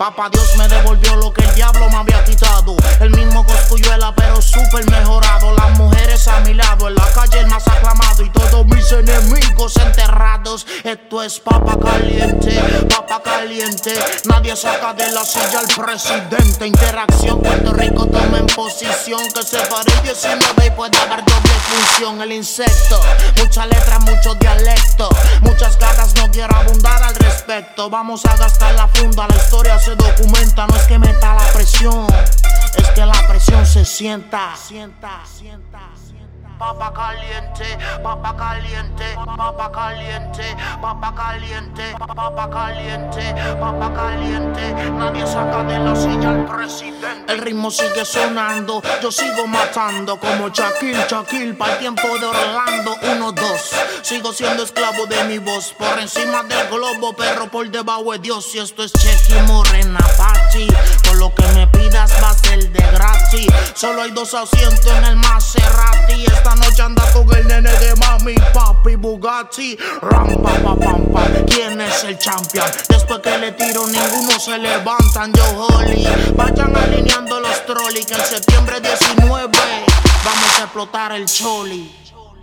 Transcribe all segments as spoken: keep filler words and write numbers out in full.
Papá Dios me devolvió lo que el diablo me había quitado. El mismo Cosculluela pero súper mejorado. Las mujeres a mi lado, en la calle el más aclamado y todos mis enemigos enterrados. Esto es papa caliente, papa caliente. Nadie saca de la silla al presidente. Interacción, Puerto Rico toma en posición. Que se pare el diecinueve y puede haber doble función. El insecto, mucha letra, mucho dialecto. Muchas gatas, no quiero abundar al respecto. Vamos a gastar la funda, la historia se documenta. No es que meta la presión, es que la presión se sienta. Sienta, sienta, sienta. Papa caliente, papa caliente, papa caliente, papa caliente, papa caliente, papa caliente. Nadie saca de la silla al presidente. El ritmo sigue sonando, yo sigo matando como Shaquille, Shaquille para el tiempo de Orlando. Uno, dos, sigo siendo esclavo de mi voz. Por encima del globo, perro por debajo de Dios. Y esto es Chequi Morena Pachi. Por lo que me pidas va a ser de gratis. Solo hay dos asientos en el Maserati. Esta noche anda con el nene de mami, papi, Bugatti. Rampa, pa, pam, pa. ¿Quién es el champion? Después que le tiro, ninguno se levantan. Yo, Holly, vayan alineando los trolleys. Que en septiembre diecinueve vamos a explotar el choli.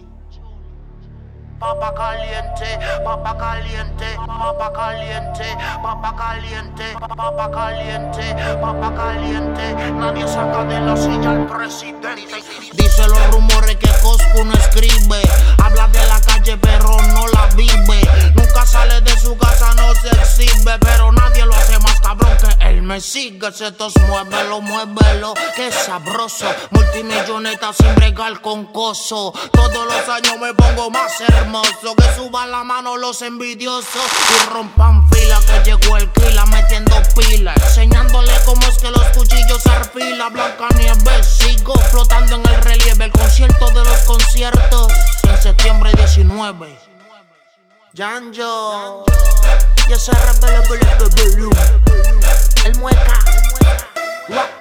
Papa caliente, papa caliente, papa caliente, papa caliente, papa caliente, papa caliente. Nadie saca de la silla al presidente. Dice los rumores que Coscu no escribe. Habla de la calle pero no la vive. Nunca sale de su casa, no se exhibe. Pero nadie lo hace más cabrón que él me sigue. Setos, muévelo, muévelo, que sabroso. Multimilloneta sin bregar con coso. Todos los años me pongo más hermoso. Que suban la mano los envidiosos y rompan fila. Que llegó el Kila metiendo pila, enseñándole cómo es que los cuchillos se arfila. Blancanieves, sigo flotando en el relieve. El concierto de los conciertos en septiembre diecinueve. Yanjo y ese rebelde, el mueca.